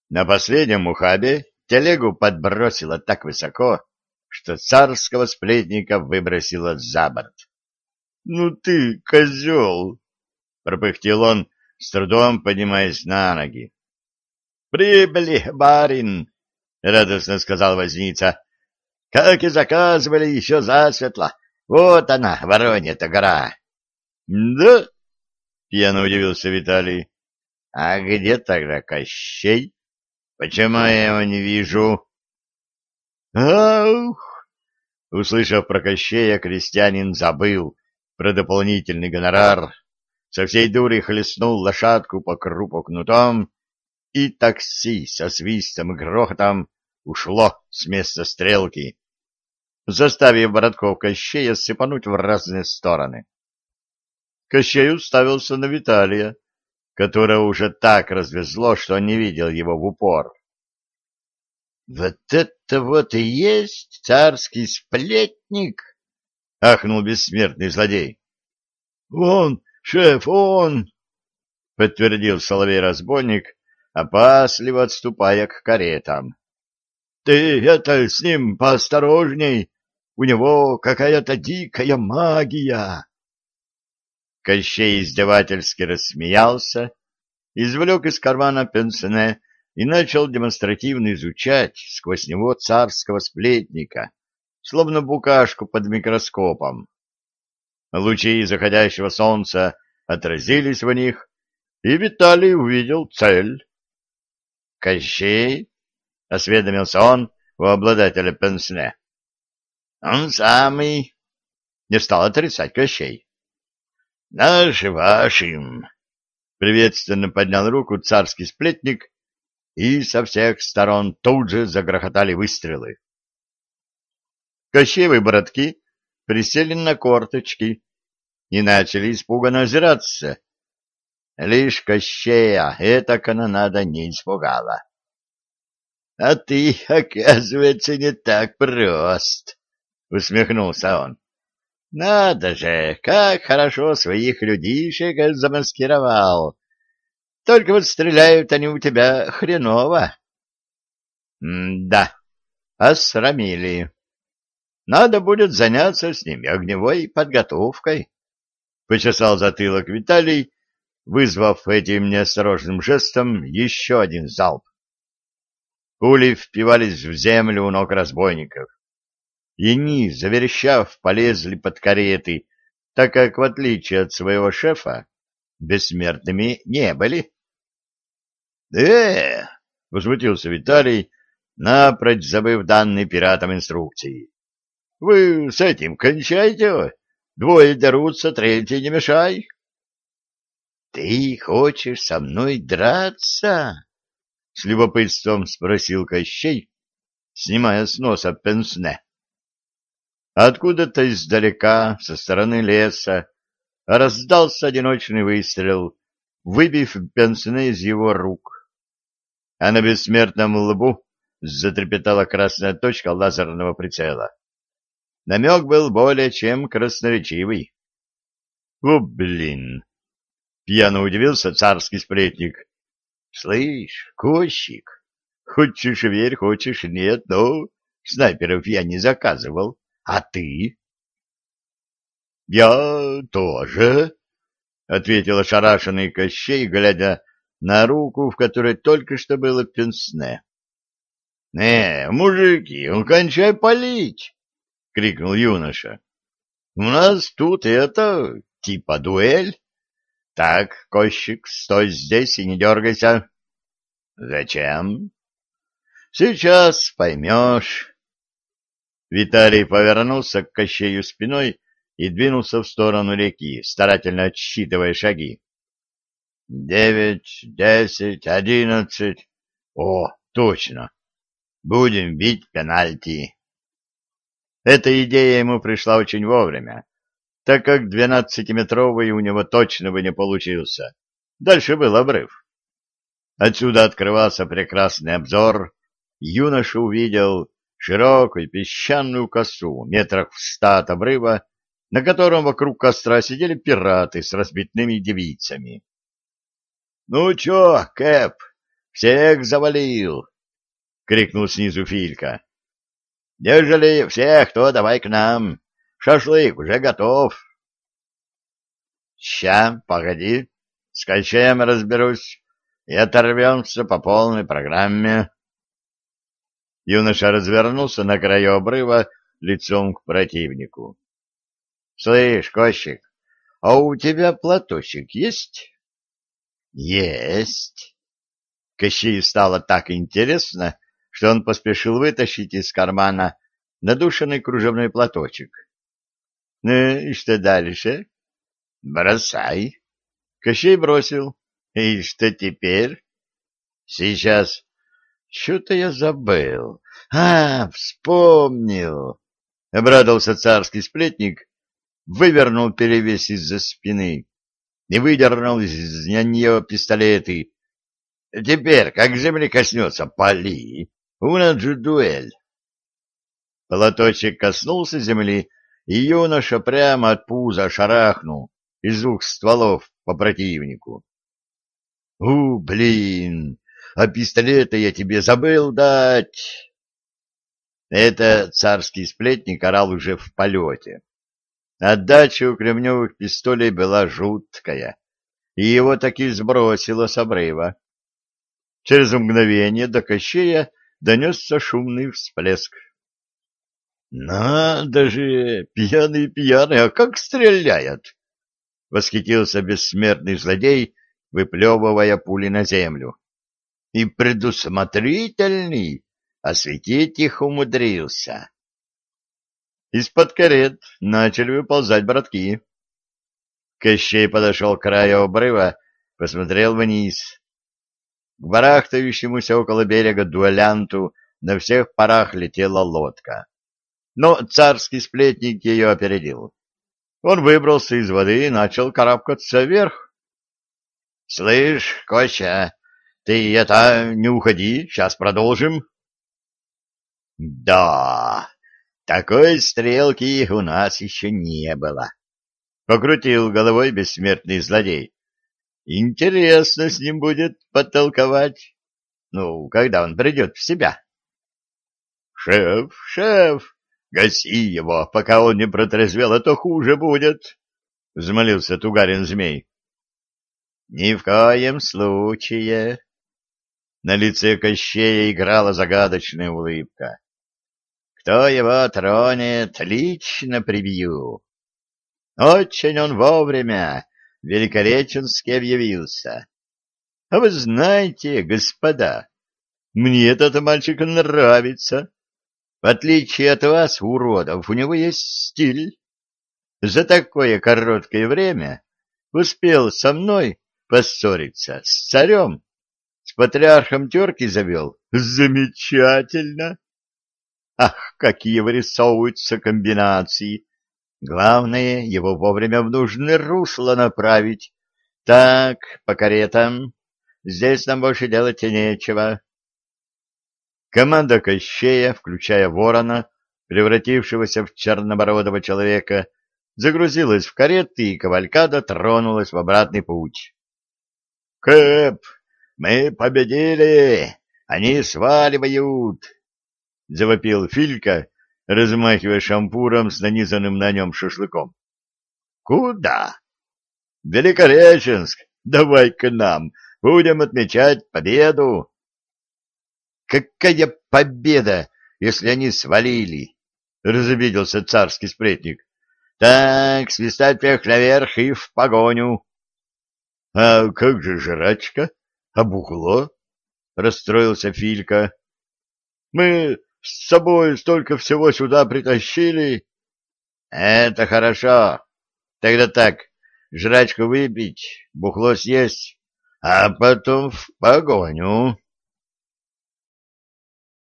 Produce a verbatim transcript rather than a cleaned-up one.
На последнем ухабе телегу подбросило так высоко, что царского сплетника выбросило за борт. — Ну ты, козел! — пропыхтел он, с трудом поднимаясь на ноги. — Прибыли, барин! — радостно сказал возница. — Как и заказывали, еще засветло. Вот она, Воронья-то гора. — Да? — пьяно удивился Виталий. — А где тогда Кощей? Почему я его не вижу? — Ах! — услышав про Кощея, крестьянин забыл про дополнительный гонорар, со всей дури хлестнул лошадку по крупу кнутом, и такси со свистом и грохотом ушло с места стрелки, заставив братков Кощея сыпануть в разные стороны. Кощей уставился на Виталия, которого уже так развезло, что он не видел его в упор. — Вот это вот и есть царский сплетник! — ахнул бессмертный злодей. — Он, шеф, он! — подтвердил соловей-разбойник, опасливо отступая к каретам. — Ты это с ним поосторожней, у него какая-то дикая магия. Кощей издевательски рассмеялся, извлек из кармана пенсне и начал демонстративно изучать сквозь него царского сплетника, словно букашку под микроскопом. Лучи заходящего солнца отразились в них, и Виталий увидел цель. — Кощей? — осведомился он у обладателя пенсне. — Он самый, — не стал отрицать Кощей. — Наши вашим, — приветственно поднял руку царский сплетник, и со всех сторон тут же загрохотали выстрелы. Кощеевы братки присели на корточки и начали испуганно озираться. Лишь Кощея эта канонада не испугала. — А ты, оказывается, не так прост, — усмехнулся он. — Надо же, как хорошо своих людишек замаскировал. Только вот стреляют они у тебя хреново. — Да, осрамили. Надо будет заняться с ними огневой подготовкой, — почесал затылок Виталий, вызвав этим неосторожным жестом еще один залп. Пули впивались в землю у ног разбойников. И они, заверещав, полезли под кареты, так как, в отличие от своего шефа, бессмертными не были. — Э! — возмутился Виталий, напрочь забыв данные пиратам инструкции. — Вы с этим кончайте, двое дерутся, третий не мешай. — Ты хочешь со мной драться? — с любопытством спросил Кощей, снимая с носа пенсне. Откуда-то издалека, со стороны леса, раздался одиночный выстрел, выбив пенсне из его рук. А на бессмертном лбу затрепетала красная точка лазерного прицела. Намек был более чем красноречивый. — О, блин! — пьяно удивился царский сплетник. — Слышь, Кощик, хочешь верь, хочешь нет, но снайперов я не заказывал. А ты? — Я тоже, — ответил ошарашенный Кощей, глядя на руку, в которой только что было пенсне. — Не, мужики, кончай палить! — крикнул юноша. — У нас тут это, типа дуэль. Так, Кощик, стой здесь и не дергайся. — Зачем? — Сейчас поймешь. Виталий повернулся к Кощею спиной и двинулся в сторону реки, старательно отсчитывая шаги. Девять, десять, одиннадцать. О, точно. Будем бить пенальти. Эта идея ему пришла очень вовремя, так как двенадцатиметровый у него точно бы не получился. Дальше был обрыв. Отсюда открывался прекрасный обзор. Юноша увидел широкую песчаную косу метрах в ста от обрыва, на котором вокруг костра сидели пираты с разбитными девицами. — Ну чё, Кэп, Всех завалил! — крикнул снизу Филька. — Ежели всех, то давай к нам. Шашлык уже готов. — Ща, погоди, с Кощеем разберусь и оторвемся по полной программе. Юноша развернулся на краю обрыва лицом к противнику. — Слышь, Кощик, а у тебя платочек есть? — Есть. Кощею стало так интересно, что он поспешил вытащить из кармана надушенный кружевной платочек. — Ну и что дальше? — Бросай. Кощей бросил. — И что теперь? — Сейчас. Что-то я забыл. А, вспомнил. Обрадовался царский сплетник, вывернул перевес из-за спины и выдернул из нее пистолеты. Теперь, как земли коснется, пали. У нас же дуэль. Платочек коснулся земли, и юноша прямо от пуза шарахнул из двух стволов по противнику. — У, блин, а пистолета я тебе забыл дать. Это царский сплетник орал уже в полете. Отдача у кремневых пистолей была жуткая, и его таки сбросило с обрыва. Через мгновение до Кощея донесся шумный всплеск. — Надо же, пьяный-пьяный, а как стреляет! — восхитился бессмертный злодей, выплевывая пули на землю. — И предусмотрительный, осветить их умудрился. Из-под карет начали выползать братки. Кощей подошел к краю обрыва, посмотрел вниз. К барахтающемуся около берега дуэлянту на всех парах летела лодка. Но царский сплетник ее опередил. Он выбрался из воды и начал карабкаться вверх. — Слышь, Коща, ты это, не уходи, сейчас продолжим. — Да, такой стрелки у нас еще не было, — покрутил головой бессмертный злодей. — Интересно с ним будет потолковать. Ну, когда он придет в себя. — Шеф, шеф, гаси его, пока он не протрезвел, а то хуже будет, — взмолился Тугарин-змей. — Ни в коем случае. На лице Кощея играла загадочная улыбка. — Кто его тронет, лично прибью. Очень он вовремя в Великореченске объявился. А вы знаете, господа, мне этот мальчик нравится. В отличие от вас, уродов, у него есть стиль. За такое короткое время успел со мной поссориться, с царем, с патриархом терки завел. Замечательно! Ах, какие вырисовываются комбинации! Главное, его вовремя в нужное русло направить. Так, по каретам. Здесь нам больше делать нечего. Команда Кощея, включая ворона, превратившегося в чернобородого человека, загрузилась в кареты, и кавалькада тронулась в обратный путь. — Кэп, мы победили! Они сваливают! — завопил Филька, размахивая шампуром с нанизанным на нем шашлыком. — Куда? — Великореченск! Давай к нам! Будем отмечать победу! Какая победа, если они свалили? — разобиделся царский сплетник. — Так, свистать всех наверх и в погоню. — А как же жрачка? А бухло? — расстроился Филька. — Мы с собой столько всего сюда притащили. — Это хорошо. Тогда так, жрачку выпить, бухло съесть, а потом в погоню.